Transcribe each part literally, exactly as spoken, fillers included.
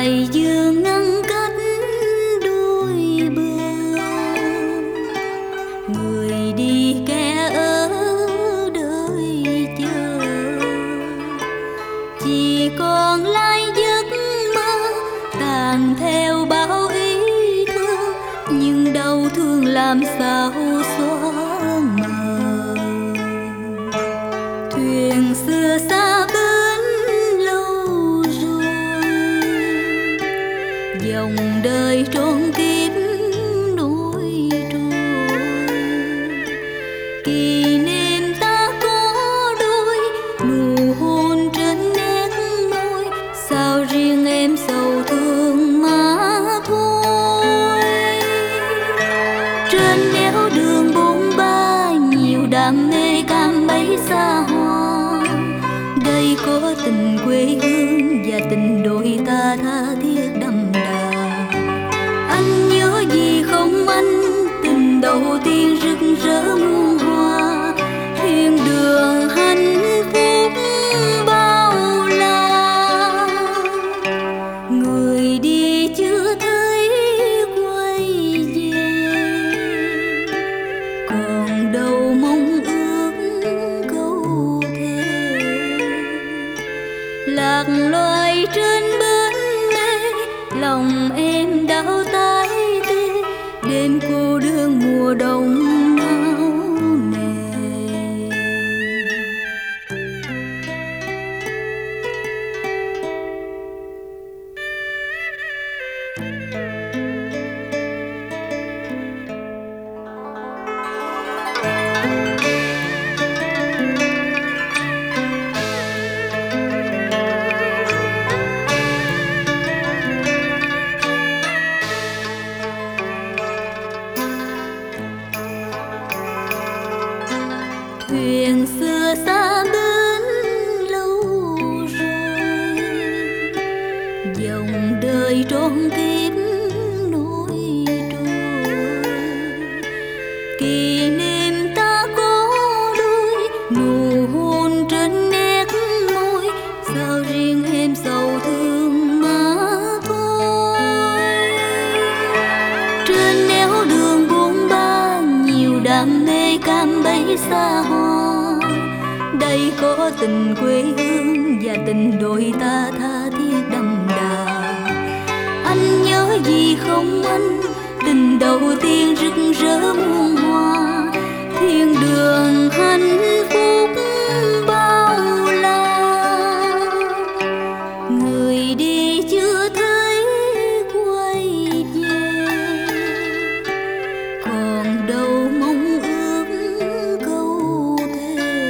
Hải dương ngăn cách đôi bờ, người đi kẻ ở đợi chờ, chỉ còn lại giấc mơ tàn theo bao ý thơ, nhưng đau thương làm sao xóa mờ. Thuyền xưa xa bến lâu rồi, dòng đời trốn kiếp nối trôi. Kỷ niệm ta có đôi, nụ hôn trên nét môi, sao riêng em sầu thương mà thôi. Trên nẻo đường bốn ba nhiều đam mê cam bấy xa hoa, đây có tình quê hương và tình đôi ta tha thiết đậm đà. Anh nhớ gì không anh, tình đầu tiên rực rỡ muôn hoa, thiên đường hạnh phúc bao la. Người đi chưa thấy quay về, còn đâu mong ước câu thề. Lạc loài trên bến mê, lòng em đau tái tê, đêm cô đơn mùa đông nao nề. Thuyền xưa xa bến lâu rồi, dòng đời trốn kiếp nối trôi. Kỷ niệm ta có đôi, nụ hôn trên nét môi, sao riêng em sầu thương mà thôi. Trên nẻo đường buông ba nhiều đam mê cam bấy xa hoa, đây có tình quê hương và tình đôi ta tha thiết đậm đà. Anh nhớ gì không anh, tình đầu tiên rực rỡ muôn hoa, thiên đường hạnh phúc bao la. Người đi chưa thấy quay về, còn đâu mong ước câu thề.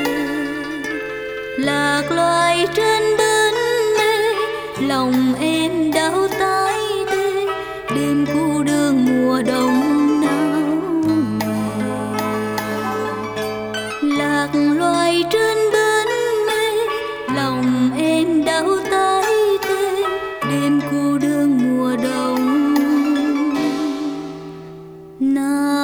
Lạc loài trên bến mê, lòng em đau tái tê, đêm cô đơn mùa đông nao nề. Lạc loài trên bến mê, lòng em đau tái tê, đêm cô đơn mùa đông nao